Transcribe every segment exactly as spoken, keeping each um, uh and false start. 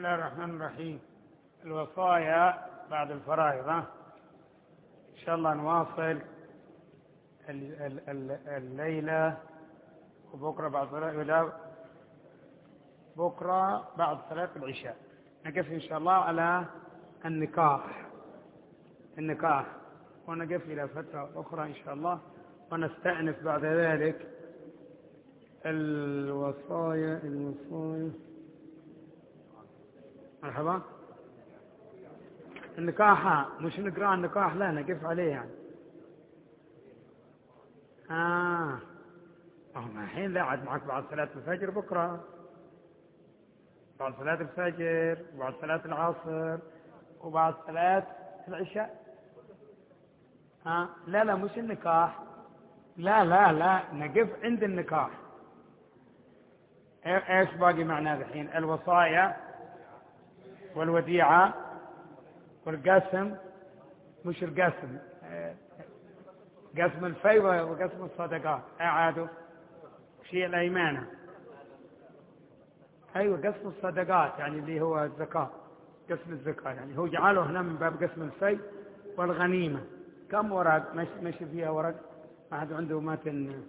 الله الرحمن الرحيم. الوصايا بعد الفرائض. إن شاء الله نواصل الليلة وبكرة بعد صلاة بكرة بعد صلاة العشاء نقف إن شاء الله على النكاح النكاح ونقف إلى فترة أخرى إن شاء الله، ونستأنف بعد ذلك الوصايا الوصايا مرحبا. النكاح مش نقرأ النكاح، لا نقف عليه يعني. آه ما الحين لا عاد معك بعد صلاة الفجر بكرة، بعد صلاة الفجر وبعد صلاة العصر وبعد صلاة العشاء. آه لا لا مش النكاح، لا لا لا نقف عند النكاح. ايش باقي معنا الحين؟ الوصايا والوديعة والقسم، مش القسم، قسم الفي وقسم الصدقات اعادوا شيء الايمانه. ايوه قسم الصدقات يعني اللي هو الزكاه، قسم الزكاه يعني هو جعله هنا من باب قسم الفي والغنيمه. كم ورق ماشي فيها ورق؟ ما حد عنده متن؟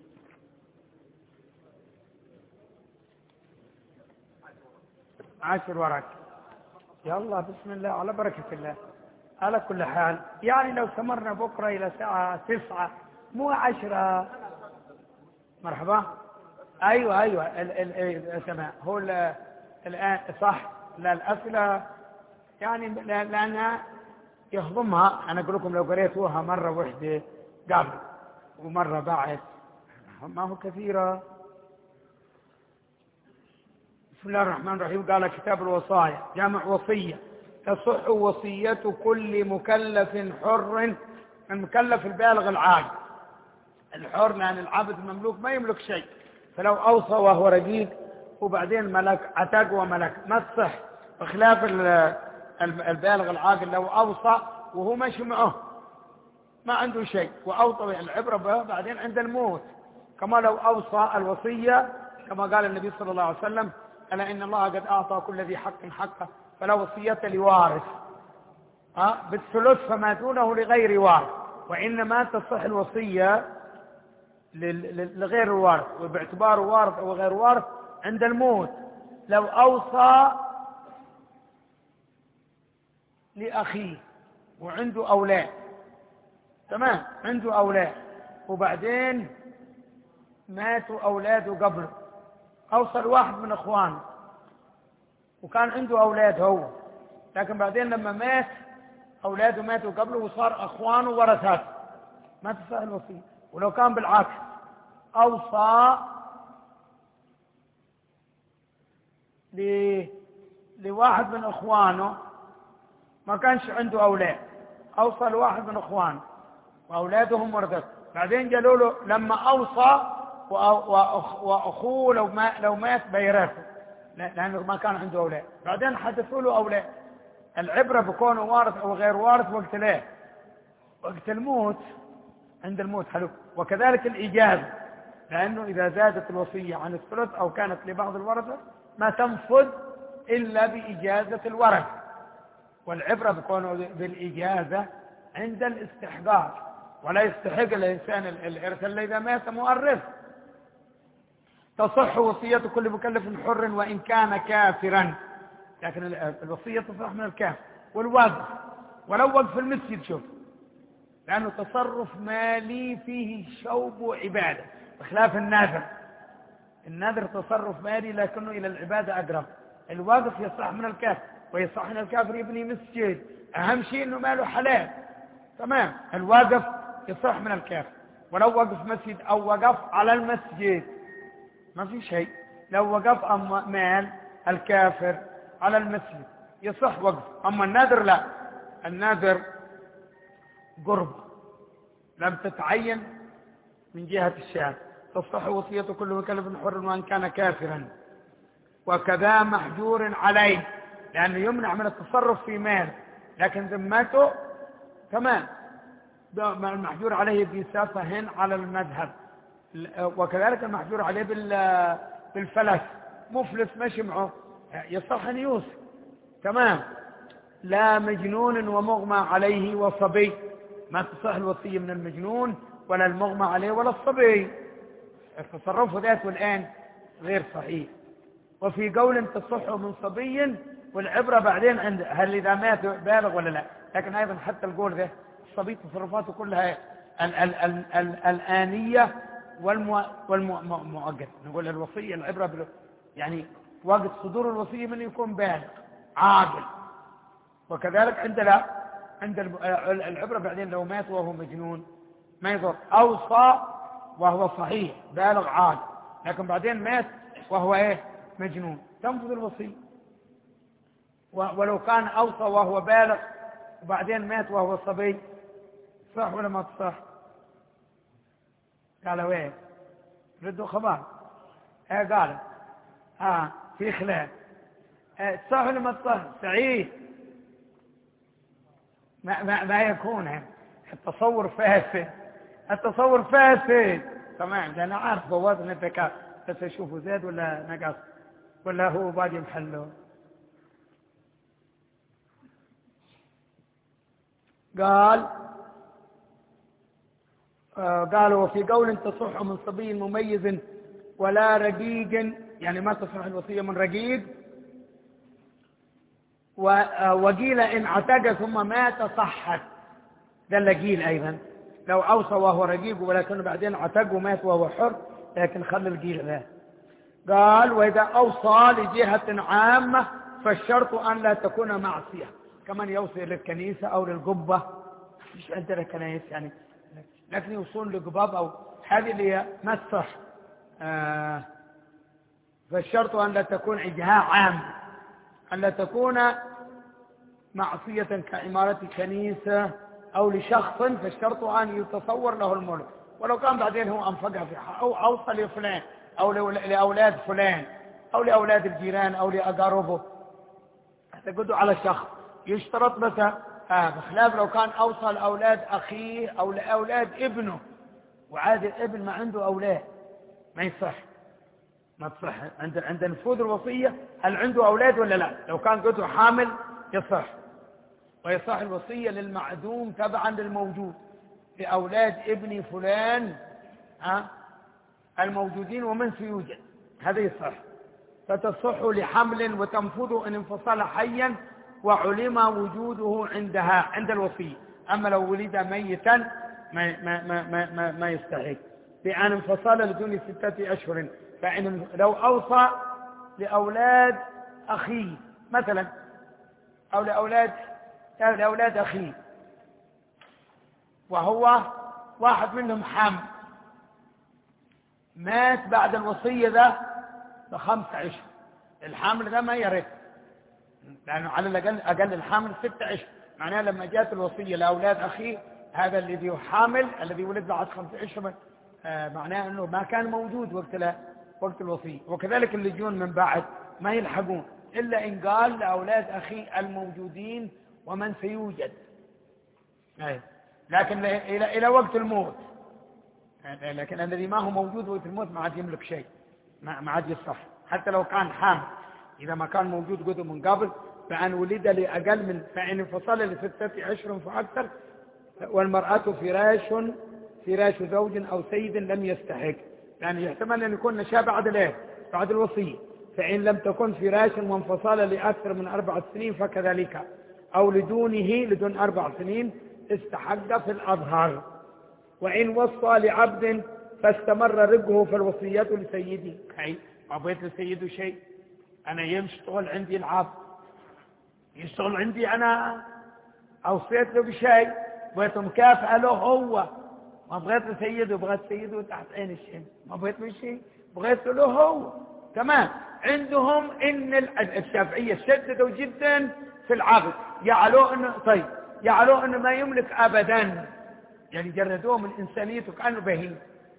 عشر ورق. يلا بسم الله على بركة الله. على كل حال يعني لو استمرنا بكرة إلى ساعة تسعة مو عشرة. مرحبا. أيوة أيوة السماء هو الآن صح. لا الأسئلة يعني لأنها يهضمها. أنا أقول لكم لو قريتوها مرة واحدة قبل ومرة بعد ما هو كثيرة. بسم الله الرحمن الرحيم. قال كتاب الوصايا جامع وصية. تصح وصية كل مكلف حر، المكلف البالغ العاقل. الحر لأن العبد المملوك ما يملك شيء، فلو أوصى وهو رقيق وبعدين ملك عتق وملك ما تصح، بخلاف البالغ العاقل لو أوصى وهو ماشي معه ما عنده شيء وأوصى العبرة به بعدين عند الموت. كما لو أوصى الوصية كما قال النبي صلى الله عليه وسلم: ألا إن الله قد أعطى كل ذي حق حقه فلا وصية لوارث أه؟ بالثلث فما دونه لغير وارث. وإنما تصح الوصية لغير الوارث، وباعتباره وارث أو غير وارث عند الموت. لو أوصى لأخيه وعنده أولاد، تمام، عنده أولاد وبعدين ماتوا أولاده قبله، أوصى واحد من أخوانه وكان عنده أولاد هو، لكن بعدين لما مات أولاده ماتوا قبله وصار أخوانه ورثاته، ما تصح الوصية. ولو كان بالعكس أوصى لواحد من أخوانه ما كانش عنده أولاد، أوصى لواحد من أخوانه وأولادهم ورثته، بعدين قالوا له لما أوصى وأخوه لو ما لو مات بيرثه لأنه ما كان عنده أولاد، بعدين حدثوا له أولاد. العبرة بكونه وارث أو غير وارث وقت لا وقت الموت، عند الموت حلو. وكذلك الإجازة، لأنه إذا زادت الوصية عن الثلث أو كانت لبعض الورثة ما تنفذ إلا بإجازة الورث، والعبرة بكونه بالإجازة عند الاستحقاق، ولا يستحق الإنسان الإرث إلا إذا مات مؤرث. تصح وصية كل مكلف حر وإن كان كافرا، لكن الوصية تصح من الكافر. والوقف ولو وقف المسجد، شوف، لأنه تصرف مالي فيه شوب عبادة بخلاف النذر. النذر تصرف مالي لكنه إلى العبادة أقرب. الوقف يصح من الكافر، ويصح من الكافر يبني مسجد، أهم شيء أنه ماله حلال، تمام. الوقف يصح من الكافر، ولو وقف مسجد أو وقف على المسجد ما في شيء. لو وقف أما مال الكافر على المسجد يصح وقف. أما النذر لا، النذر قرب لم تتعين من جهة الشارع. تصح وصية كل مكلف حر وإن كان كافرا. وكذا محجور عليه، لأنه يمنع من التصرف في مال لكن ذمته تمام. المحجور عليه بسفه على المذهب. وكذلك المحجور عليه بالفلس، مفلس ماشي معه يصح أن يوصي. تمام. لا مجنون ومغمى عليه وصبي، ما تصح الوصية من المجنون ولا المغمى عليه ولا الصبي، التصرف ذاته الآن غير صحيح. وفي قول تصح من صبي، والعبرة بعدين عند هل إذا مات بالغ ولا لا. لكن أيضا حتى القول ذا الصبي تصرفاته كلها ال ال ال ال الآنية والمؤقت. نقول الوصية العبرة بل... يعني وقت صدور الوصية من يكون بالغ عاقل. وكذلك عند لا عند العبرة بعدين لو مات وهو مجنون ما يضر. أوصى وهو صحيح بالغ عاقل، لكن بعدين مات وهو ايه مجنون، تنفذ الوصية. ولو كان أوصى وهو بالغ وبعدين مات وهو صبي، صح ولا ما تصح؟ قالوا ايه؟ ردوا خبر. ايه قال اه في خلاف. ايه صح ولا ما تصح؟ سعيد ما, ما, ما يكون التصور فاسد، التصور فاسد. تمام. ده انا عارف بوازن الذكاء، بس اشوفه زاد ولا نقص ولا هو باقي محله. قال آه قالوا وفي قول تصح من صبي مميز ولا رقيق، يعني ما تصح الوصية من رقيق. وقيل إن اعتق ثم مات صحت، ده اللي قيل أيضا لو أوصى وهو رقيق ولكن بعدين اعتق ومات وهو حر، لكن خلي القيل ذا. قال وإذا أوصى لجهة عامة فالشرط أن لا تكون معصية، كمان يوصي للكنيسة أو للقبة، مش عندنا كنائس يعني، لكن يوصون لقباب أو هذه اللي ما تصح. آه فالشرط أن لا تكون جهة عامة، أن لا تكون معصية كعمارة كنيسة أو لشخص، فالشرط أن يتصور له الملك. ولو كان بعدين هو أنفقها في حق أو أوصى لفلان أو لأولاد فلان أو لأولاد الجيران أو لأقاربه، تقدوا على شخص. يشترط مثلا آه بخلاف لو كان أوصى لأولاد أخيه أو لأولاد ابنه، وعاد الابن ما عنده أولاد ما يصح، ما تصح. عند عند نفوذ الوصية هل عنده أولاد ولا لا؟ لو كان قدره حامل يصح. ويصح الوصية للمعدوم تبعا للموجود، لأولاد ابن فلان ها الموجودين ومن سيوجد، هذا يصح. فتصح لحمل وتنفذ إن انفصل حيا وعلم وجوده عندها عند الوصية. أما لو ولد ميتا ما, ما, ما, ما, ما, ما يستحق بأن انفصل لدون ستة أشهر. فإن لو أوصى لأولاد أخيه مثلا أو لأولاد لأولاد أخيه وهو واحد منهم حامل، مات بعد الوصية ذا بخمس أشهر، الحامل ذا ما يرث، لأنه على الأقل أقل الحامل ستة أشهر. معناه لما جاءت الوصية لأولاد أخيه هذا الذي حامل الذي ولد بعد خمس أشهر آه معناه أنه ما كان موجود وقت لا وقت الوصية. وكذلك اللي يجون من بعد ما يلحقون إلا إن قال لأولاد أخي الموجودين ومن سيوجد، لكن إلى إلى وقت الموت. لكن الذي ما هو موجود وقت الموت ما عاد يملك شيء، ما عاد يصح حتى لو كان حامل. إذا ما كان موجود قدر من قبل فأن ولد لأقل من فإن انفصل لستة أشهر فأكثر، والمرأة فراش فراش زوج أو سيد لم يستحق، يعني يحتمل أن يكون نشاء بعد الايه بعد الوصية. فإن لم تكن فراش وانفصل لأكثر من أربعة سنين فكذلك، أو لدونه لدون أربع سنين استحق في الأظهر. وإن وصى لعبد فاستمر رقه فالوصية لسيدي. أي أبيت لسيده شيء، أنا يشتغل عندي العبد يشتغل عندي، أنا أوصيت له بشيء بغيت مكافأة له هو، ما بغيت لسيده، بغيت سيده تحت عين الشمس، ما بغيت له شيء، بغيت له هو. تمام. عندهم إن الشافعية شددوا جدا في العبد، يعلوه إنه طيب يعلوه إنه ما يملك أبدا، يعني جردوه من إنسانيته كأنه بهيم.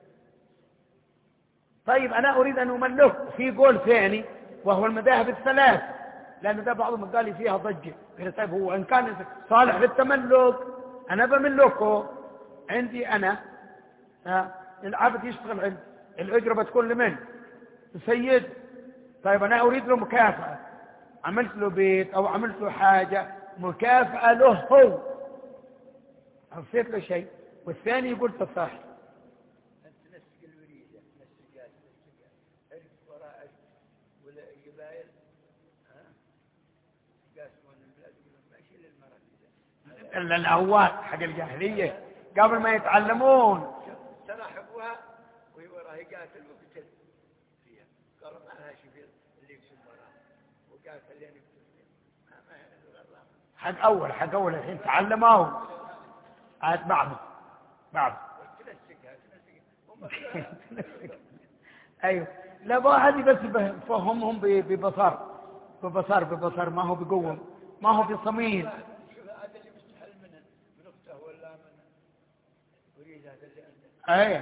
طيب أنا أريد أن أملكه. في قول ثاني وهو المذاهب الثلاث، لأن ده بعضهم قال لي فيها ضجة. طيب هو إن كان صالح للتملك أنا بملكه عندي أنا، العبد يشتغل عندي، الأجرة بتكون لمن؟ السيد. طيب أنا أريد له مكافأة، عملت له بيت أو عملت له حاجة مكافأة له هو، أوصيت له شيء، والثاني يقول تصح. أنت نسق الوريدة، نسق قاس، نسق قاس، وراء ولا قبائل، ها؟ قاس من البلاد يقولون ماشي للمرأة. إلا الأول حق الجاهلية قبل ما يتعلمون سرح أبوها وهي وراه يقاتل وقتل فيها، قال ما لها شيء اللي يقسم وراه وقاتل لين يقتل فيها. ما ما ينزل الله. حق أول حق أول الحين تعلموا عاد بعض بعض تنسقها تنسقها. أيوه لا بقى هذه بس بفهمهم ببصر ببصر ببصر ما هو بقوة ما هو بصميم. شوف هذا اللي مستحل منه من أخته ولا من وريد هذا اللي عنده. أيه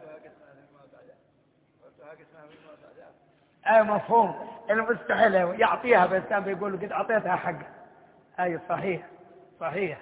أي مفهوم المستحيل يعطيها بس كان بيقول قد أعطيتها حق. أي صحيح صحيح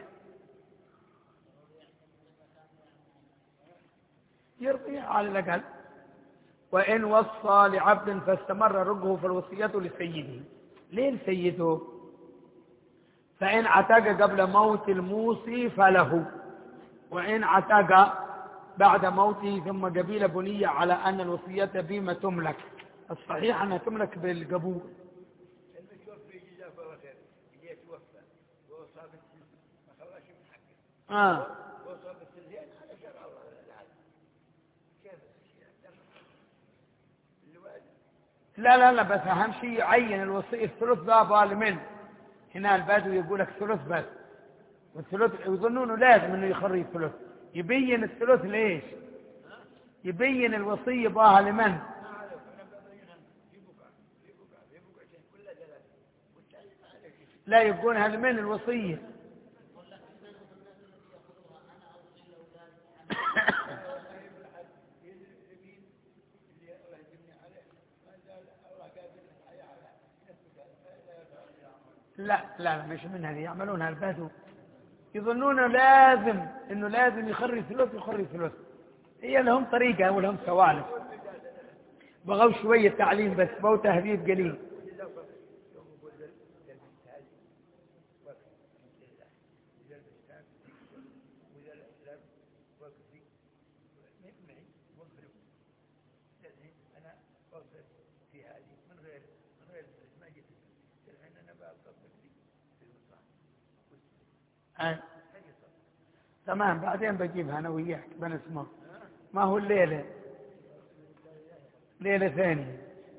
يرضيها على الأقل. وإن وصى لعبد فاستمر رقه فالوصية لسيده. ليه لسيده؟ فإن عتق قبل موت الموصي فله، وإن عتق بعد موته ثم قبيل بنية على أن الوصية بما تملك. الصحيح أنها تملك بالقبول. المتوفي جزاه الله خير اللي يتوفى ووصى بالسلسل ما خلاش من حقه. آه. ووصى بالسلسل على شرع الله العالم. كيف الشيء الوالد؟ لا لا لا بس أهم شيء يعين الوصي الثلث ذا لمن. هنا البدو يقول لك ثلث بس، والثلث يظنونه لازم انه يخرج الثلث. يبين الثلث ليش؟ يبين الوصية باها لمن؟ لا يبقونها لمن الوصية؟ لا لا لا مش من هذه يعملونها البدو، يظنون لازم انه لازم يخرج ثلث يخرج ثلث. هي لهم طريقة ولهم سوالف، بغوا شوية تعليم بس بغوا تهذيب قليل. أه. تمام بعدين بجيبها أنا وياك بنسمع. ما هو الليلة ليلة ثانية.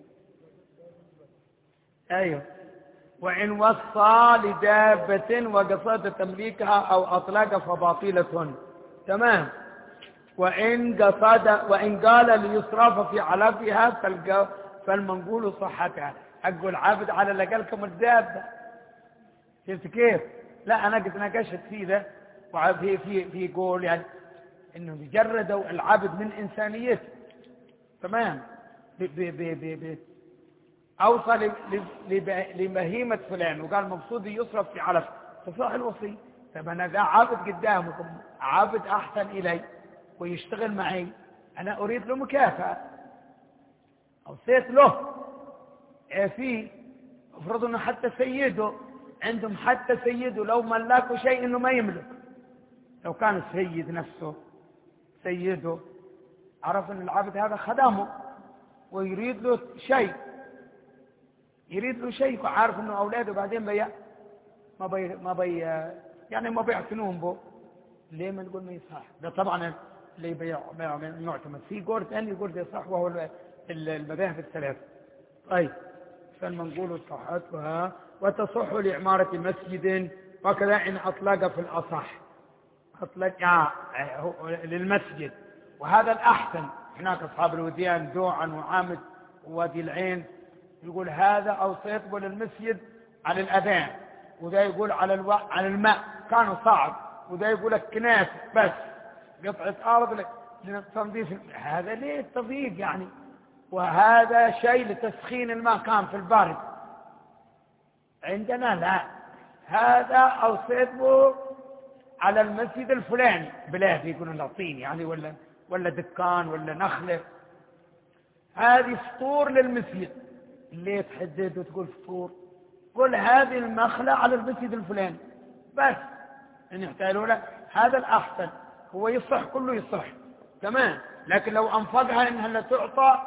أيوه. وإن وصى لدابة وقصد تمليكها أو أطلق فباطلة. تمام. وإن قصد وإن قال ليصرف في علفها فالمنقول صحتها. حق العبد على الأقل كم الدابة. شفت كيف؟ لا أنا قد ناقشت فيه ذا وفي في في قول يعني إنه يجردوا العبد من إنسانيته. تمام. ب ب ب ب ب أوصل لبهيمة فلان وقال مقصود يصرف في علف تصح الوصي. طب أنا ذا عابد قدامكم عابد أحسن إلي ويشتغل معي، أنا أريد له مكافأة أوصيت له. في افرض أنه حتى سيده عندهم حتى سيده لو ملاكوا شيء إنه ما يملك. لو كان السيد نفسه سيده عرف أن العبد هذا خدمه ويريد له شيء يريد له شيء وعارف أنه أولاده بعدين بي ما بي ما بي يعني ما بيعتنون به. ليه ما نقول ما يصح؟ ده طبعا اللي بيع معتمد في قول ثاني يقول ده صح وهو المذاهب الثلاث. طيب فالمنقول صحتها وتصح لعمارة مسجد وكذا إن أطلق في الأصح أطلق للمسجد وهذا الأحسن. هناك أصحاب الوديان دوعا وعامد ووادي العين يقول هذا أوصيت للمسجد على الأذان، وذا يقول على الو... على الماء كانوا صعب، وذا يقول لك كناس بس قطعة أرض لتنظيف. هذا ليه التضييق يعني؟ وهذا شيء لتسخين الماء كان في البارد. عندنا لا، هذا أوصيت به على المسجد الفلاني بلاد يقولون لطين يعني ولا ولا دكان ولا نخلة. هذه سطور للمسجد. ليه تحدد وتقول سطور؟ قل هذه المخلة على المسجد الفلاني بس ان يحتاجوا له هذا الأحسن. هو يصح كله يصح تمام، لكن لو أنفقها إنها لا تعطى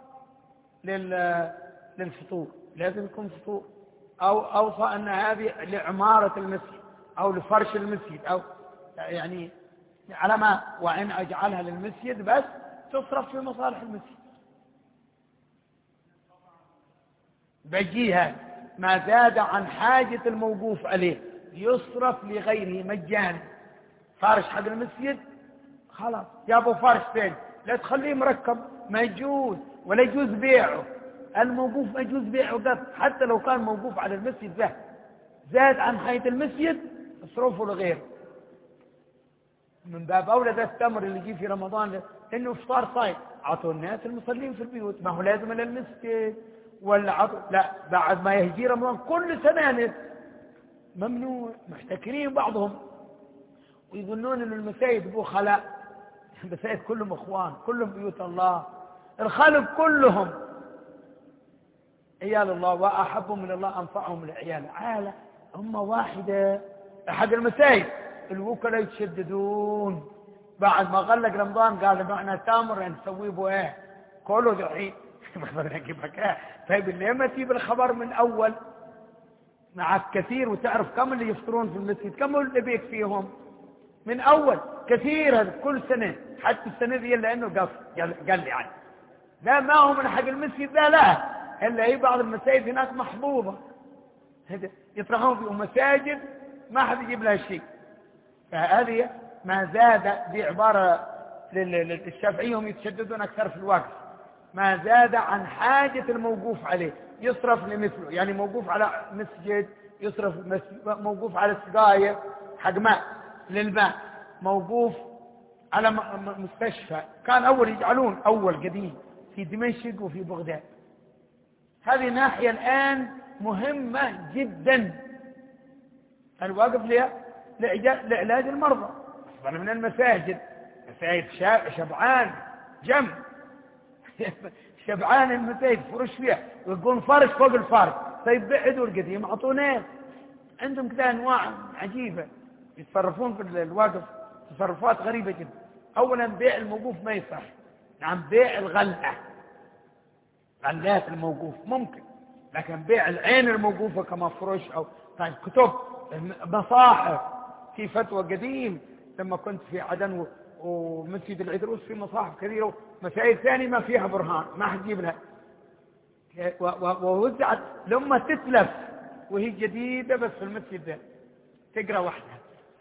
للفطور لازم يكون فطور، أو أوصى أن هذه لعمارة المسجد أو لفرش المسجد أو يعني على ما، وإن أجعلها للمسجد بس تصرف في مصالح المسجد. بجيها ما زاد عن حاجة الموقوف عليه يصرف لغيره مجانا. فرش حق المسجد خلاص جابوا فرش ثاني لا تخليه مركب ما يجوز، ولا يجوز بيعه. الموقوف ما يجوز بيعه قط، حتى لو كان موقوف على المسجد ده زاد عن حياة المسجد اصرفه لغيره. من باب أولى ده التمر اللي يجي في رمضان إنه إفطار صايم، عطوا الناس المصلين في البيوت، ما هو لازم إلى المسجد ولا عطوا لا بعد ما يهجي رمضان كل سنة ممنوع. محتكرين بعضهم ويظنون إن المساجد بو خلاء، المساجد كلهم إخوان، كلهم بيوت الله، الخلق كلهم عيال الله، وأحبهم من الله أنفعهم للعيال. عالة أمة واحدة. أحد المساجد الوكلاء يتشددون بعد ما غلق رمضان قال معنا تامر نسويه بو ايه كله دحين ما نجيبك ايه. طيب اللي ما تجيب الخبر من اول معك كثير وتعرف كم اللي يفطرون في المسجد، كم اللي بيك فيهم من اول كثير كل سنه، حتى السنه دي الا انه قص قال لي عنه لا ما هو من حق المسجد لا لا الا هي بعض المساجد هناك محبوبه يطرحون فيهم مساجد ما حد يجيب لها شيء. فهذه ما زاد بعبارة للشافعية هم يتشددون أكثر في الوقت، ما زاد عن حاجة الموقوف عليه يصرف لمثله. يعني موقوف على مسجد يصرف، موقوف على سقاية حق ماء للماء، موقوف على مستشفى كان أول يجعلون أول قديم في دمشق وفي بغداد. هذه ناحية الآن مهمة جدا الواقف لها لعلاج المرضى. أصبحنا من المساجد مساجد شبعان جم شبعان المساجد فرش فيها ويقول فرش فوق الفرش. طيب بعدوا القديم اعطوناه. عندهم كذا انواع عجيبة يتصرفون في الواقف تصرفات غريبة جدا. اولا بيع الموقوف ما يصح، نعم بيع الغلة غلات الموقوف ممكن، لكن بيع العين الموقوفة كما فرش او طيب كتب مصاحف. في فتوى قديم لما كنت في عدن ومسجد العدروس في مصاحف كثيرة ومسائل ثانية ما فيها برهان ما حتجيب لها، ووزعت لما تتلف وهي جديدة بس في المسجد ده تقرأ واحدة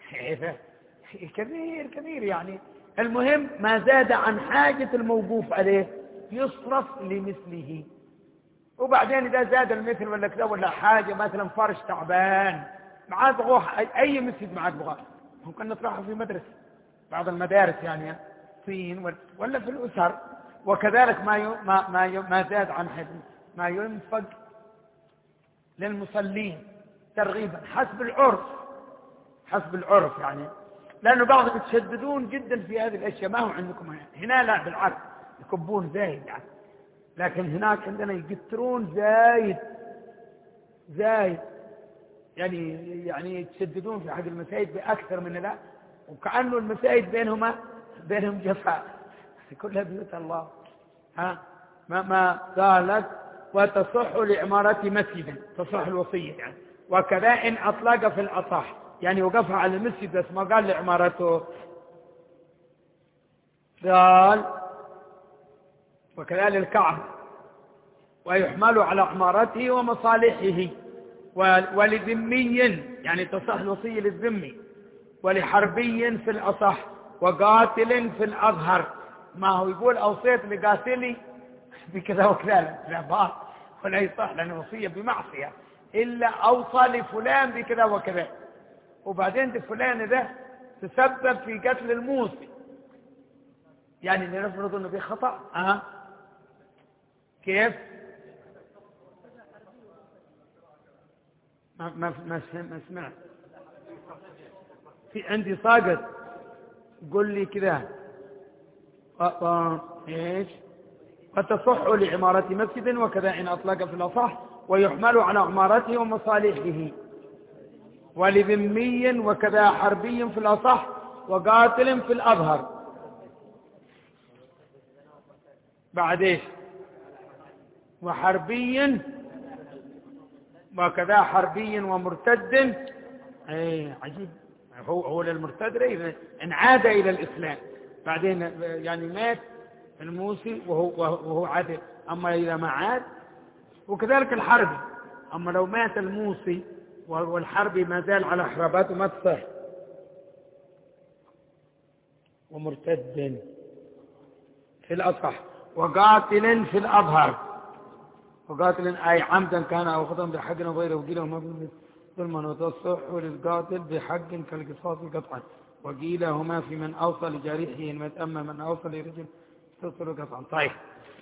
كثير كثير. يعني المهم ما زاد عن حاجة الموقوف عليه يصرف لمثله. وبعدين إذا زاد المثل ولا كذا ولا حاجة مثلا فرش تعبان معاه بغوح أي مسجد معاه بغوح ممكن نطرحه في مدرسة بعض المدارس يعني طين ولا في الأسر. وكذلك ما ما ما ما زاد عن حد ما ينفق للمصلين ترغيبا حسب العرف حسب العرف يعني، لأنه بعضهم يتشددون جدا في هذه الأشياء. ما هو عندكم هنا لا بالعكس يكبون زايد يعني، لكن هناك عندنا يقترون زايد زايد يعني يعني يتشددون في حق المساجد بأكثر من لا، وكأنه المساجد بينهما بينهم جفاء كلها بيوت الله. ها ما ما قالت وتصح لعمارة مسجد تصح الوصية يعني. وكذا إن أطلق في الأصح يعني وقفها على المسجد بس ما قال لعمارته. قال وكذلك الكعبة ويحمل على عمارته ومصالحه ولذمي يعني تصح الوصية للذمي ولحربي في الأصح وقاتل في الأظهر. ما هو يقول أوصيت لقاتلي بكذا وكذا لا باط ولا يصح لأنه وصية بمعصية، إلا أوصى لفلان بكذا وكذا وبعدين فلان ده تسبب في قتل الموصي يعني لنفرض أنه بخطأ. أه؟ كيف ما ما ما ما سمعت في عندي ساقط قل لي كذا ايش وتصح لعمارة مسجد وكذا إن أطلق في الأصح ويحمل على عمارته ومصالحه، ولذمي وكذا حربي في الأصح، وقاتل في الأظهر. بعد ايش؟ وحربي وكذا حربي ومرتد. اي عجيب، هو هو للمرتد ان عاد الى الاسلام بعدين يعني مات الموسي وهو وهو عاد، اما اذا ما عاد. وكذلك الحربي، اما لو مات الموسي والحربي ما زال على حراباته ما تصح. ومرتد في الأصح، وقاتل في الأظهر. وقاتل أي عمدا كان أو خطأ بحق غيره وقيله ما ظلما، وتصح للقاتل بحق كالقصاص قطعا، وقيلهما في من أوصى لجارحه إن أما من أوصى لرجل تصل قطعا. طيب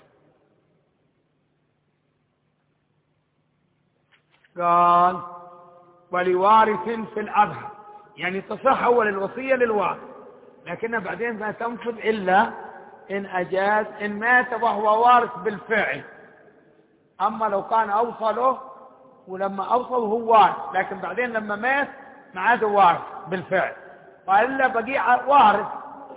قال ولوارث في الأظهر، يعني تصح أول الوصية للوارث، لكن بعدين ما تنفذ إلا إن أجاز، إن مات وهو وارث بالفعل. أما لو كان أوصله ولما أوصل هو وارث، لكن بعدين لما مات ما عاد وارث بالفعل، وإلا بقي وارث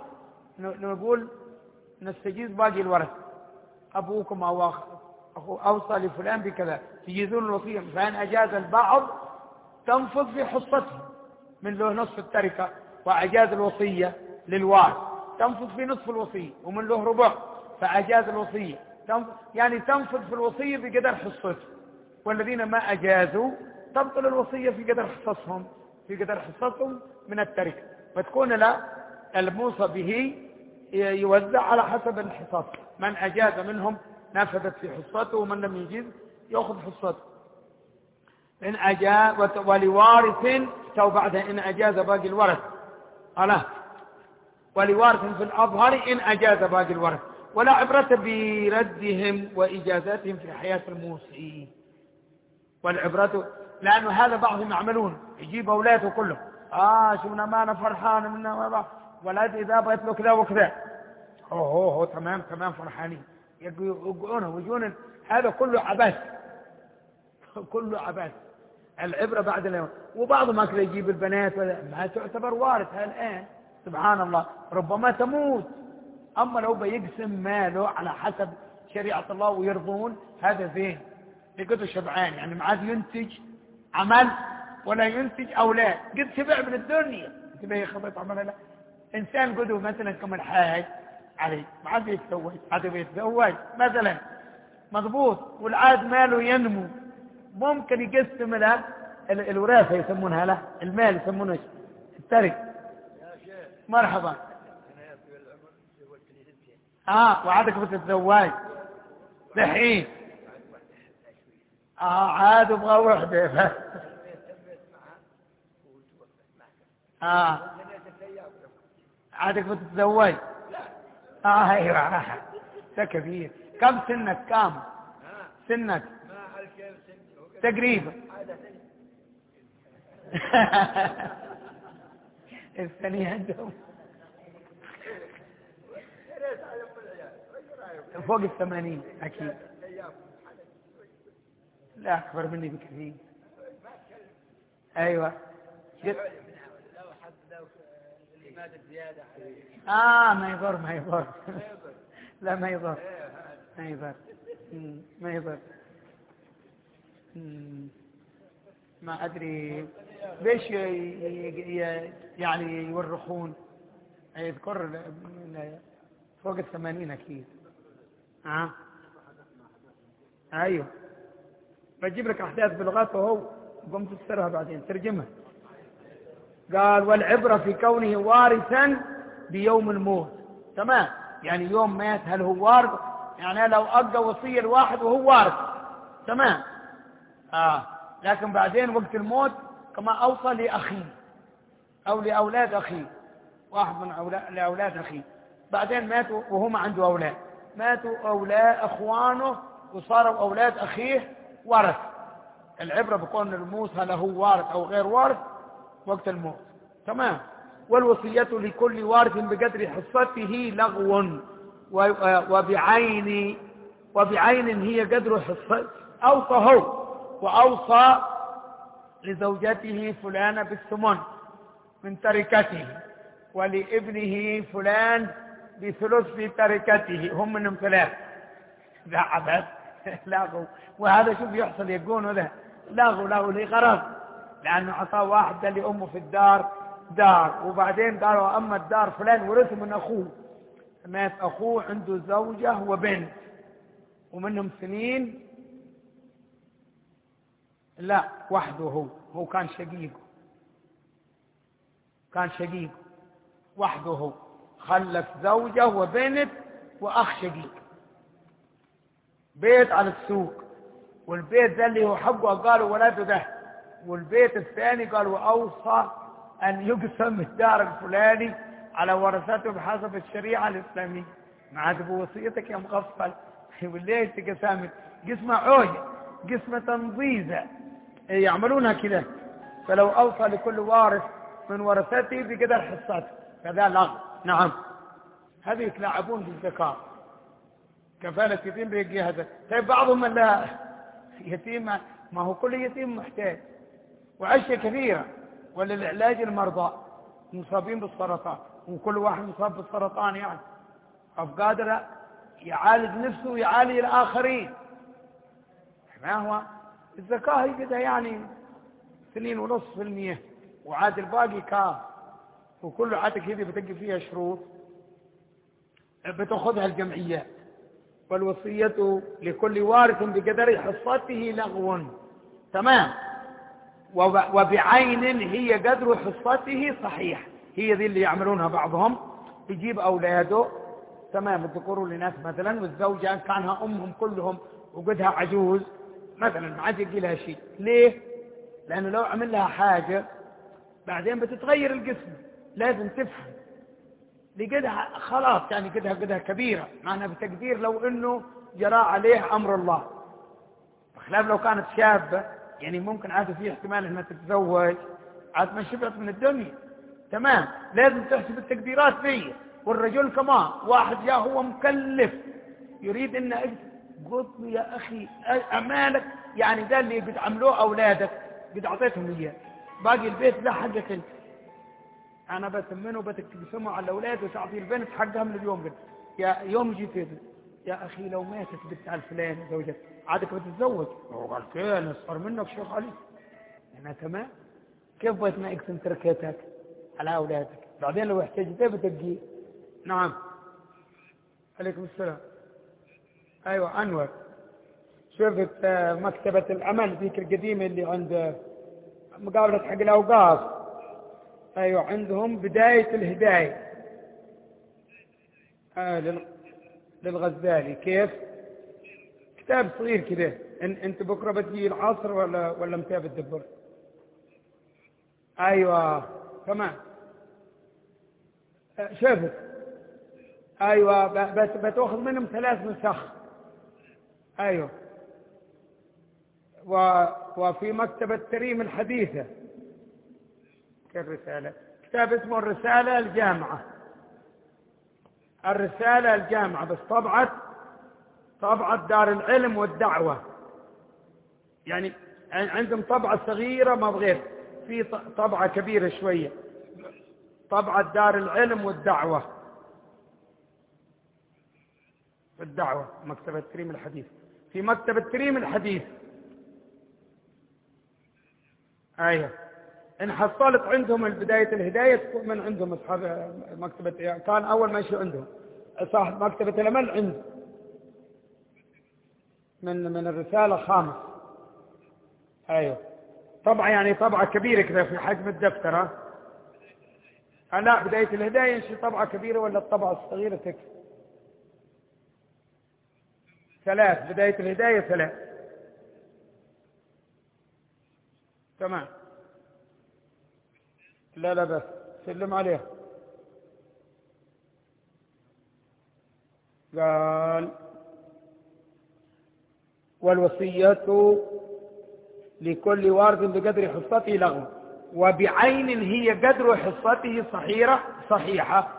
نقول نستجيز باقي الورث. أبوكم أو أخو أوصى لفلان بكذا، تجيزون الوصية، فإن أجاز البعض تنفذ في حصته من له نصف التركة، وأجاز الوصية للوارث تنفذ في نصف الوصية، ومن له ربع فأجاز الوصية تنفذ، يعني تنفذ في الوصية بقدر حصته. والذين ما أجازوا تبطل الوصية في قدر حصتهم في قدر حصتهم من التركة، فتكون لا الموصى به يوزع على حسب الحصص، من أجاز منهم نفذت في حصته، ومن لم يجيز يأخذ حصته. إن أجاز ولوارث تو بعدها إن أجاز باقي الورث ألا ولوارث في الأظهر إن أجاز باقي الورث، ولا عبرة بردهم وإجازاتهم في حياة الموصي. والعبرة لأنه هذا بعضهم يعملون، يجيب أولاده كلهم آه شونا ما أنا فرحان منا ما بعض ولاد إذا بغيت له كذا وكذا هو هو هو تمام تمام فرحانين يقعونه ويجون، هذا كله عبث كله عبث. العبرة بعد اليوم. وبعضهم ما كذا يجيب البنات ما تعتبر وارثها الآن سبحان الله، ربما تموت. أما لو بيقسم ماله على حسب شريعة الله ويرضون هذا زين، يقدر شبعان يعني معاد ينتج عمل ولا ينتج أولاد، قد شبع من الدنيا تبي خبط عمل. لا إنسان قدو مثلا كم الحاج عليه ما عاد يتزوج عاد يتزوج مثلا مضبوط، والعاد ماله ينمو، ممكن يقسم له الوراثة يسمونها له المال يسمونه الترك. مرحبا اه وعادك بتتزوج دحين اه عاد ابغى وحده بس اه عادك بتتزوج اه ايوه ده كبير. كم سنك كم سنك تقريبا الثانية عندهم فوق الثمانين أكيد، لا أكبر مني بكثير. أيوة آه ما يضر ما يضر لا ما يضر ما يضر ما يضر ما أدري ليش يعني يورخون يذكر فوق الثمانين أكيد. آه. أيوه بجيب لك أحداث بلغات وهو قمت تفسرها بعدين ترجمها. قال والعبرة في كونه وارثا بيوم الموت، تمام، يعني يوم مات هل هو وارث، يعني لو أبقى وصية الواحد وهو وارث تمام آه. لكن بعدين وقت الموت كما أوصى لأخيه أو لأولاد أخيه، واحد من أولاد لأولاد أخيه بعدين ماتوا وهو ما عنده أولاد، ماتوا أولاد أخوانه وصاروا أولاد أخيه ورث. العبرة بكون الموت هل هو وارث أو غير وارث وقت الموت تمام. والوصية لكل وارث بقدر حصته لغو وبعين وبعين هي قدر حصته أو طهو وأوصى لزوجته فلانة بالثمن من تركته، ولابنه فلان بثلث في تركته، هم منهم ثلاث. ذا عبث لاغوا. وهذا شوف يحصل يقولون له لاغوا لاغوا لغرض، لأنه عطاه واحدة لأمه في الدار دار، وبعدين قالوا أما الدار فلان ورث من أخوه، مات أخوه عنده زوجة وبنت ومنهم سنين، لا وحده هو هو كان شقيقه كان شقيقه وحده هو، خلف زوجة وبنت وأخ شقيق، بيت على السوق، والبيت ذا اللي هو حقه قالوا ولده ده، والبيت الثاني قالوا أوصى أن يقسم الدار الفلاني على ورثته بحسب الشريعة الإسلامية. ما عاد بوصيتك يا مغفل وليش تقسمت؟ قسمة عوجة، قسمة تنظيزة يعملونها كذا. فلو أوصى لكل وارث من ورثته بقدر حصته فذا لغو. نعم، هذه يتلاعبون بالزكاة، كفالة يتيم بيجي هذا. طيب بعضهم لا يتيم، ما هو كل يتيم محتاج، وعشة كثيرة، وللعلاج المرضى مصابين بالسرطان، وكل واحد مصاب بالسرطان يعني قادر يعالج نفسه ويعالج الآخرين. ما هو الزكاة هي كده يعني اثنين ونصف في المية، وعاد الباقي كاف، وكل عادة كده بتجي فيها شروط بتأخذها الجمعيات. والوصية لكل وارث بقدر حصته لغو، تمام، وبعين هي قدر حصته صحيح. هي ذي اللي يعملونها بعضهم، يجيب أولاده تمام، الذكور والإناث مثلا، والزوجة كانها أمهم كلهم وقدها عجوز مثلا ما عاد يجي لها شيء. ليه؟ لأنه لو عمل لها حاجة بعدين بتتغير القسم، لازم تفهم لقدها خلاص يعني قدها قدها كبيرة، معناها بتقدير لو إنه جرى عليه أمر الله، بخلاف لو كانت شابة يعني ممكن عاد في احتمال انها تتزوج، عاد ما شبعت من الدنيا، تمام. لازم تحسب التقديرات فيه. والرجل كمان واحد يا هو مكلف يريد ان قلت له يا اخي امالك يعني ده اللي بتعملوه اولادك قد اعطيتهم اياه، باقي البيت لا حقك انت، انا بسمنه بتقسمه على الاولاد وتعطي البنت حقها من اليوم قد. يا يوم جيت يا اخي لو ماتت بنت على الفلان زوجتك عادك بتتزوج، هو قال كان صار منك شيخ علي انا تمام، كيف بغيت ما اقسم تركتك على اولادك بعدين لو احتاجتها بتبقي. نعم عليكم السلام. ايوه انور، شفت مكتبة العمل ذيك القديمة اللي عند مقابلة حق الاوقاف، ايوه عندهم بداية الهداية آه للغزالي، كيف كتاب صغير كده. انت بكره بتجي العصر ولا ولا متى بتدبر؟ ايوه تمام شفت، ايوه بس بتاخذ منهم ثلاث نسخ. ايوه و... وفي مكتبة تريم الحديثة كالرسالة كتاب اسمه الرسالة الجامعة، الرسالة الجامعة بس طبعت طبعة دار العلم والدعوة، يعني عندهم طبعة صغيرة ما بغير، في طبعة كبيرة شوية طبعة دار العلم والدعوة، الدعوة مكتبة تريم الحديث، في مكتبة تريم الحديث. ايوه ان حصلت عندهم بداية الهداية تكون من عندهم اصحاب مكتبة، يعني كان اول ما يشوا عندهم صاحب مكتبة الامل عنده من من الرسالة خامس. ايوه طبعا يعني طبعة كبيرة كذا في حجم الدفتر. ها لا بداية الهداية شيء طبعة كبيرة ولا الطبعة الصغيرة تكفي؟ ثلاث، بداية الهداية ثلاث، تمام. لا لا بس سلم عليه. قال والوصية لكل وارث بقدر حصته لغو، وبعين هي قدر حصته صحيحة صحيحة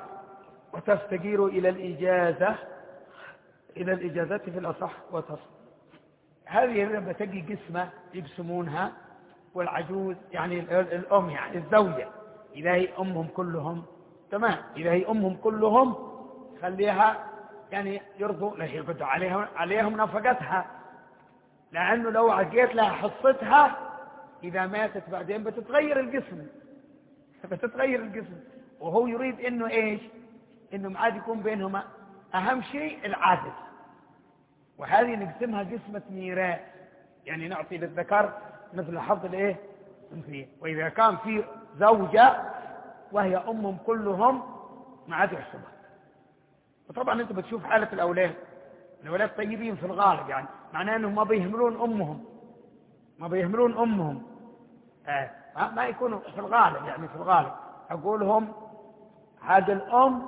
وتستجير إلى الإجازة إلى الإجازة في الأصح وتصل. هذه لما تجي جسمة يقسمونها، والعجوز يعني الأم يعني الزوجة إذا هي أمهم كلهم تمام، إذا هي أمهم كلهم خليها يعني يرضوا لا يقضوا عليهم عليهم نفقتها، لأنه لو عديت لها حصتها إذا ماتت بعدين بتتغير الجسم بتتغير الجسم وهو يريد إنه إيش؟ إنه عاد يكون بينهما أهم شيء العدل. وهذه نقسمها قسمة ميراث، يعني نعطي للذكر مثل حظ الإيه؟ الأنثيين. وإذا كان في زوجة وهي أمهم كلهم ما عاد يحسبها. وطبعا أنت بتشوف حالة الأولاد، الأولاد طيبين في الغالب، يعني معناه أنهم ما بيهملون أمهم ما بيهملون أمهم آه. ما يكونوا في الغالب، يعني في الغالب أقولهم هذا الأم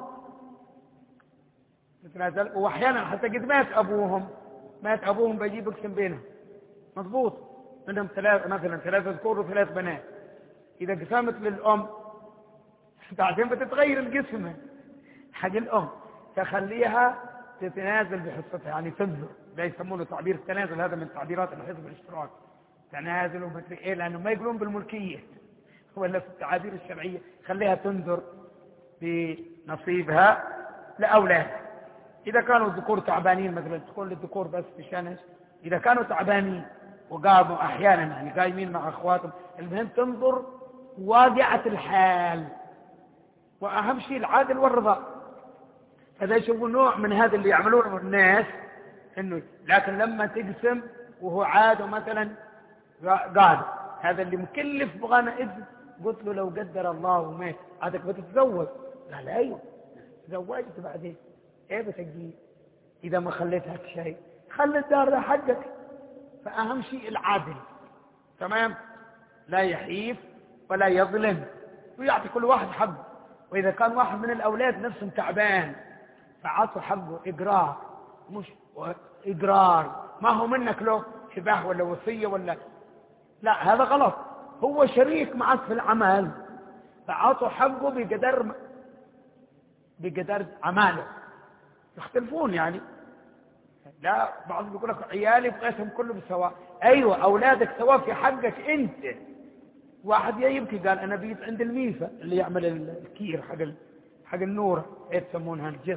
تتنازل. وأحيانا حتى قد مات أبوهم مات أبوهم بيجيب يقسم بينهم مضبوط، عندهم ثلاث مثلا ثلاثة ذكور وثلاث بنات، إذا قسمت للأم بعدين بتتغير القسمة حق الأم، تخليها تتنازل بحصتها، يعني تنذر. لا يسمونه تعبير التنازل، هذا من تعبيرات الحزب الاشتراكي، تنازل ومثل إيه، لأنه ما يقولون بالملكية ولا في التعابير الشرعية، خليها تنذر بنصيبها لأولادها. إذا كانوا الذكور تعبانين مثلا تكون للذكور بس بشانش، إذا كانوا تعبانين وقاموا أحيانا يعني قايمين مع أخواتهم، المهم تنظر واقعة الحال، وأهم شيء العادل والرضا. هذا يشوفوا نوع من هذا اللي يعملونه الناس إنه، لكن لما تقسم وهو عاده مثلا قال هذا اللي مكلف بغانا إذن، قلت له لو قدر الله ومات عادك بتتزوج، قال أيوه تزوجت بعدين ايه بتجي اذا ما خليتها شيء، خلي الدار ده حقك. فاهم شيء العادل تمام، لا يحيف ولا يظلم ويعطي كل واحد حقه. واذا كان واحد من الاولاد نفسهم تعبان فعطوا حقه اقرار، مش اقرار ما هو منك له شباه ولا وصيه ولا لا، هذا غلط، هو شريك معك في العمل فعطوا حقه بقدر بقدر عماله. يختلفون يعني، لا بعض بيقول لك عيالي بغيتهم كلهم سواء، ايوه اولادك سواء في حقك انت. واحد يبكي قال انا بيت عند الميفا اللي يعمل الكير حق حق النور ايه يسمونها الجس،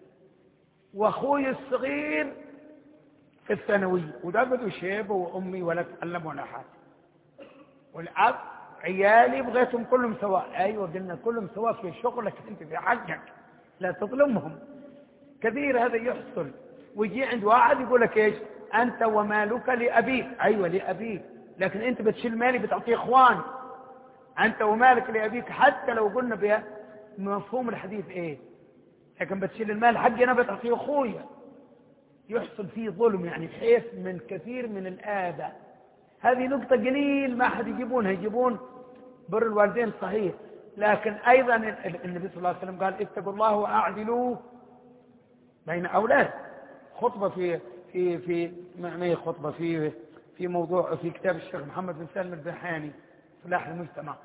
واخوي الصغير في الثانويه وده بده شيبه وامي ولا تكلم ولا حاجه، والاب عيالي بغيتهم كلهم سواء، ايوه قلنا كلهم سواء في شغلك انت في حقك لا تظلمهم. كثير هذا يحصل، ويجي عند واحد يقول لك ايش انت ومالك لابيك، ايوه لابيك، لكن انت بتشيل مالي بتعطيه اخوان، انت ومالك لابيك حتى لو قلنا بها مفهوم الحديث ايه، لكن بتشيل المال حقي انا بتعطيه اخويا. يحصل فيه ظلم يعني بحيث من كثير من الآباء. هذه نقطة قليل ما حد يجيبونها، يجيبون بر الوالدين صحيح، لكن ايضا النبي صلى الله عليه وسلم قال اتقوا الله واعدلوا بين أولاد. خطبة في في في ما هي خطبة في في موضوع في كتاب الشيخ محمد بن سالم البحاني إصلاح المجتمع،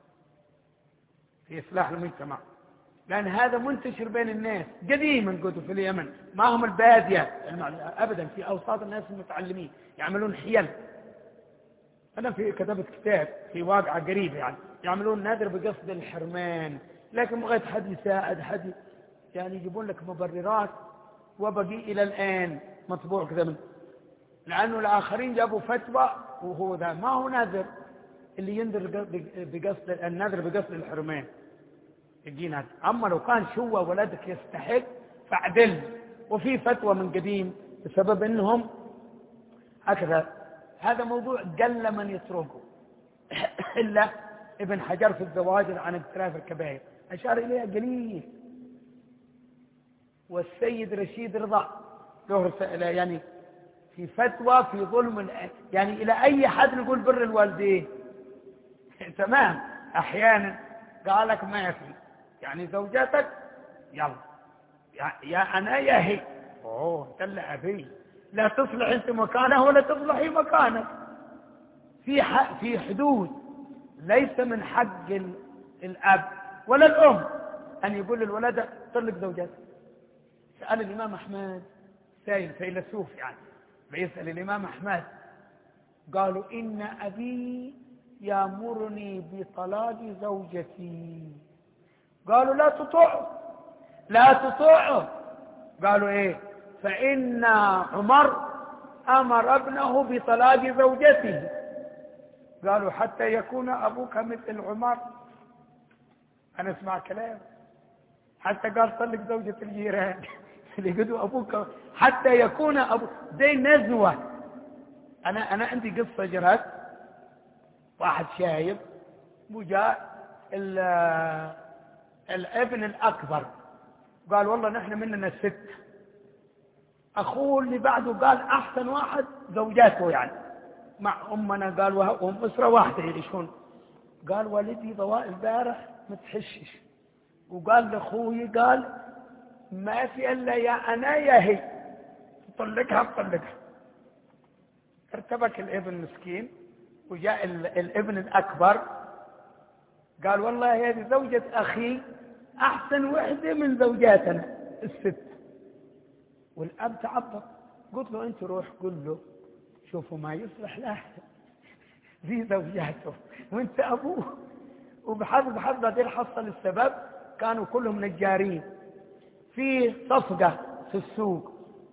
في إصلاح المجتمع، لأن هذا منتشر بين الناس قديما، قلت في اليمن ما هم البادية أبدا، في أوساط الناس المتعلمين يعملون حيل. أنا في كتبت كتاب في واقعة قريبة يعني يعملون نادر بقصد الحرمان، لكن بغيت حد يساعد حد يعني يجيبون لك مبررات، وبقي إلى الآن مطبوع كذا من، لأنه الآخرين جابوا فتوى وهو ذا ما هو نذر اللي ينذر بقصد النذر بقصد الحرمان يجي نذر. أما لو كان شو ولدك يستحق فعدل، وفي فتوى من قديم بسبب أنهم هكذا. هذا موضوع قل من يتركه إلا ابن حجر في الزواجر عن اقتراف الكبائر أشار إليها قليل، والسيد رشيد رضا له يعني في فتوى في ظلم يعني إلى أي حد نقول بر الوالدين تمام. أحيانا قال لك ما في يعني زوجاتك يلا يا, يا أنا يا هي أوه تلا أبي لا تصلح أنت مكانه ولا تصلحي مكانك، في في حدود ليس من حق الأب ولا الأم أن يقول للولد طلق زوجاتك. سأل الإمام أحمد سائل فيلسوف يعني بيسأل الإمام أحمد قالوا إن أبي يأمرني بطلاق زوجتي. قالوا لا تطعه لا تطعه. قالوا إيه؟ فإن عمر أمر ابنه بطلاق زوجته. قالوا حتى يكون أبوك مثل عمر. أنا أسمع كلام، حتى قال طلق زوجة الجيران اللي قدوا أبوك حتى يكون أبوك. دي نزوة. أنا أنا عندي قصة جرت، واحد شايب وجاء الابن الأكبر قال والله نحن مننا ست، أخوه اللي بعده قال أحسن واحد زوجاته يعني مع أمنا، قال وهم أسرة واحدة يعيشون. قال والدي ضواء البارح متحشش، وقال لأخوي قال ما في إلا يا أنا يا هي، طلقها طلقها. ارتبك الابن مسكين، وجاء الابن الأكبر قال والله هذه زوجة أخي أحسن وحدة من زوجاتنا الست. والأب تعبط، قلت له أنت روح قل له شوفوا ما يصلح له ذي زوجاته وانت أبوه. وبحظ بحظ بعدين حصل السبب، كانوا كلهم نجارين في صفقة في السوق.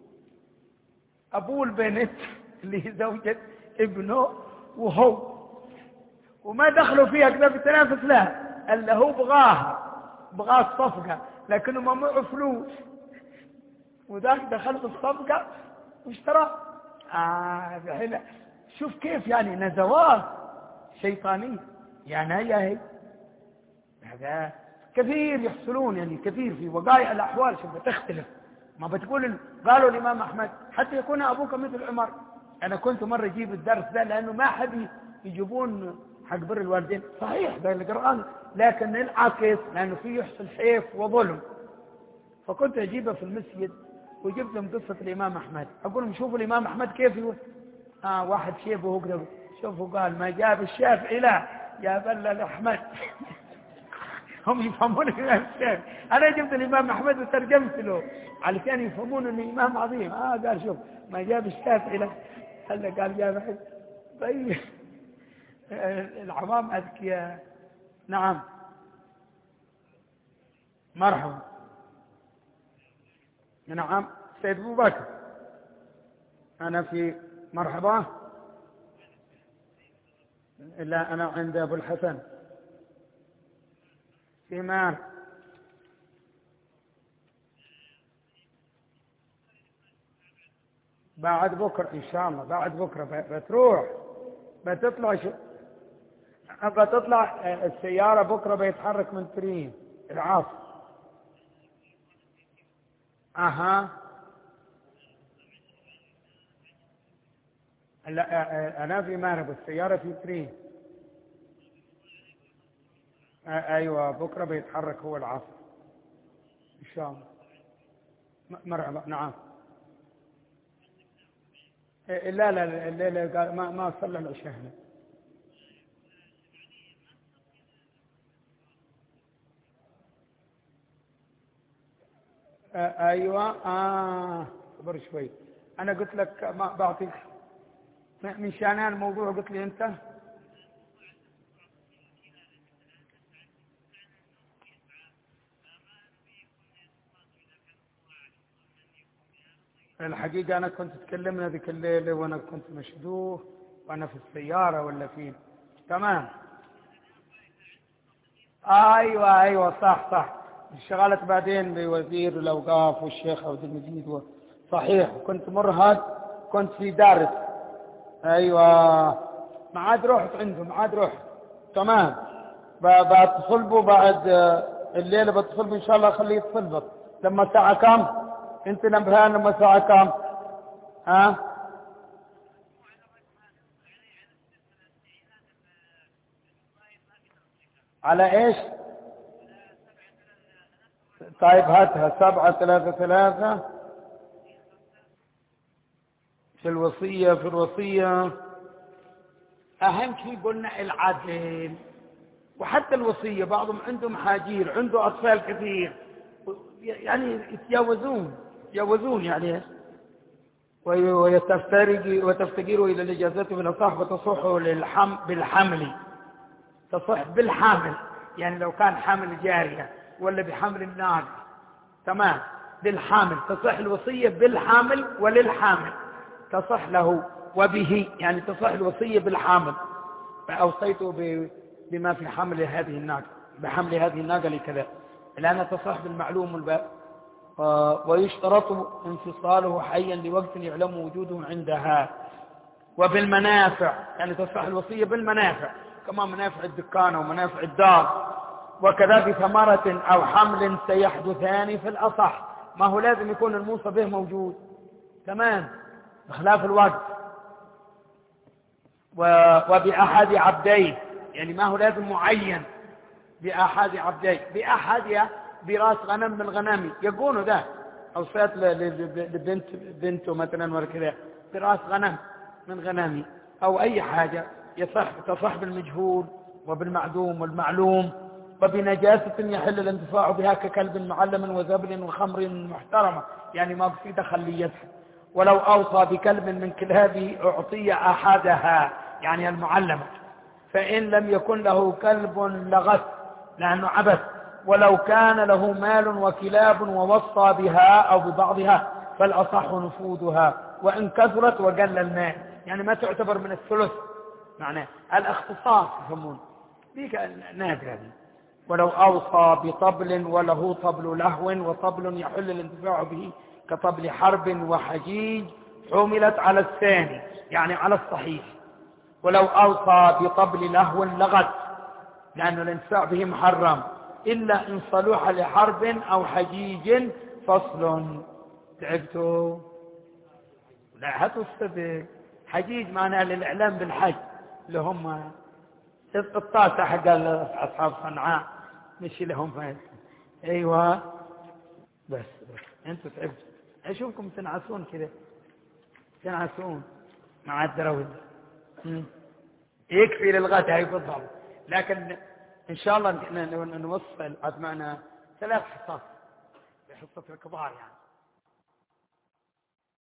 أبوه البنت اللي هي زوجة ابنه وهو، وما دخلوا فيها كذا بتنافس لها، الا هو بغاها بغاه الصفقة لكنه ما معه فلوس، وذاك دخل في الصفقة واشترى. آه بحيلة. شوف كيف يعني نزوات شيطانية يعني. هي هي هذا كثير يحصلون يعني كثير في وقائع الأحوال. شوف بتختلف، ما بتقول قالوا الإمام أحمد حتى يكون أبوك مثل عمر. أنا كنت مرة أجيب الدرس ده لأنه ما حد يجيبون حق بر الوالدين، صحيح ده القرآن، لكن العكس لأنه فيه يحصل حيف وظلم. فكنت أجيبه في المسجد وجبت لهم قصة الإمام أحمد، أقول لهم شوفوا الإمام أحمد كيف يقول. آه واحد شيبه وكذا، شوفوا قال ما جاب الشافعي لا جاب إلا الأحمد. هم يفهمون الإمام الشافعي، أنا جبت الإمام أحمد وترجمت له علشان يفهمون إنه إمام عظيم. آه قال شوف ما جاب الشافعي لا هلا قال جاب أحمد. طيب العوام أذكياء. نعم مرحبا. نعم سيد أبو بكر أنا في مرحبا. لا أنا عند أبو الحسن في مار. بعد بكرة إن شاء الله، بعد بكرة بتروح بتطلع شو بتطلع السيارة بكرة بيتحرك من ترين العاصر. أها لا أنا في مارب السيارة في ترين. أيوة بكرة بيتحرك هو العصر إن شاء الله. مرحبا. نعم لا لا الليلة قال ما ما صلى العشاء هنا. أيوة آه صبر شوي. أنا قلت لك ما بعطيك من شانان الموضوع، قلت لي أنت الحقيقة أنا كنت تكلمنا ذيك الليلة وأنا كنت مشدوه وأنا في السيارة ولا فين. تمام أيوة أيوة صح صح. اشتغلت بعدين بوزير الأوقاف والشيخ عبد المجيد صحيح، كنت مرهق كنت في دارس. أيوة ما عاد رحت عنده ما عاد رحت. تمام بتصل به بعد الليلة، بتصل به إن شاء الله خليه يتصل بك لما الساعة كام. انت نبهان لما الساعة كام؟ ها على ايش؟ طيب هاتها سبعة ثلاثة ثلاثة. في الوصية في الوصية أهم شيء قلنا العدل. وحتى الوصية بعضهم عندهم حاجير عنده أطفال كثير يعني يتجاوزون يتجاوزون يعني وتفترج وتفتقر إلى الإجازات بالأصح وتصح للحم بالحمل، تصح بالحمل، يعني لو كان حمل جارية ولا بحمل الناقة تمام، بالحامل تصح الوصية بالحامل وللحامل تصح له وبه، يعني تصح الوصية بالحامل، فأوصيته بما في حمل هذه الناقة، بحمل هذه الناقة لكذا، لأنها تصح بالمعلوم والباء. ويشترط انفصاله حيا لوقت يعلم وجوده عندها. وبالمنافع، يعني تصح الوصية بالمنافع كما منافع الدكان ومنافع الدار، وكذا بثمرة أو حمل سيحدثان في الأصح، ما هو لازم يكون الموصى به موجود تمام بخلاف الوقت. وبأحد عبديه، يعني ما هو لازم معين، بأحد عبديه، بأحد براس غنم من غنمي يقولوا ده أوصيت لبنت بنته مثلا ولا كذا براس غنم من غنمي أو أي حاجة يصح، تصح بالمجهول وبالمعدوم والمعلوم. وبنجاسة يحل الانتفاع بها ككلب معلم وزبل وخمر محترمة، يعني ما في دخليتها. ولو أوصى بكلب من كلابه أعطي أحدها، يعني المعلمة، فإن لم يكن له كلب لغت لأنه عبث. ولو كان له مال وكلاب ووصى بها أو ببعضها فالأصح نفوذها، وإن كثرت وقل المال، يعني ما تعتبر من الثلث، معناه الاختصاص يسمون ذيك نادرة. ولو أوصى بطبل وله طبل لهو وطبل يحل الانتفاع به كطبل حرب وحجيج حملت على الثاني، يعني على الصحيح. ولو أوصى بطبل لهو لغت لأن الانتفاع به محرم إلا إن صلوح لحرب أو حجيج. فصل. تعبتوا؟ لا هاتوا السبب. حجيج معناه للإعلام بالحج اللي هم الطاسة حق أصحاب صنعاء، مش لهم فايد. أيوة بس بس أنتوا تعبتوا، أشوفكم تنعسون كذا، تنعسون مع الدراويز. يكفي للغد هاي بالضبط، لكن إن شاء الله نوصل عد معنا ثلاث حصص، حصة الكبار يعني.